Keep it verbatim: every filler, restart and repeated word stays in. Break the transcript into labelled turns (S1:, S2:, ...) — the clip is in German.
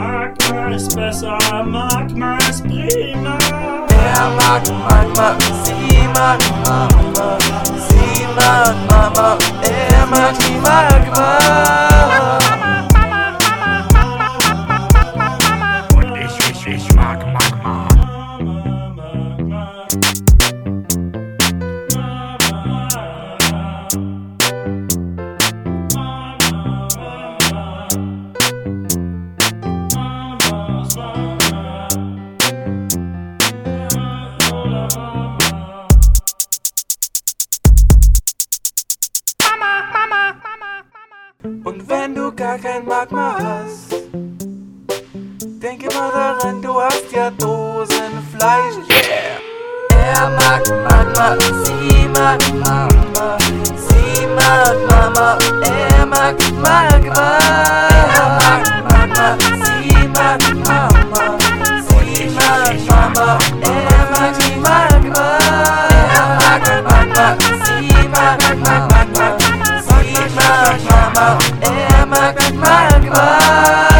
S1: Magma ist besser, Magma ist prima.
S2: Er mag Magma, sie mag Mama. Sie mag Mama, er mag die Magma.
S3: Und ich, ich, ich mag Magma.
S2: Und wenn du gar kein Magma hast, denk immer daran, du hast ja Dosenfleisch. Yeah! Er mag Magma, sie mag Mama. Sie mag Mama, er mag Magma. Er mag Magma, sie mag Mama. Sie mag Mama, er mag die Magma. Er mag Magma, sie mag Magma. Sie mag Mama, er mag Magma.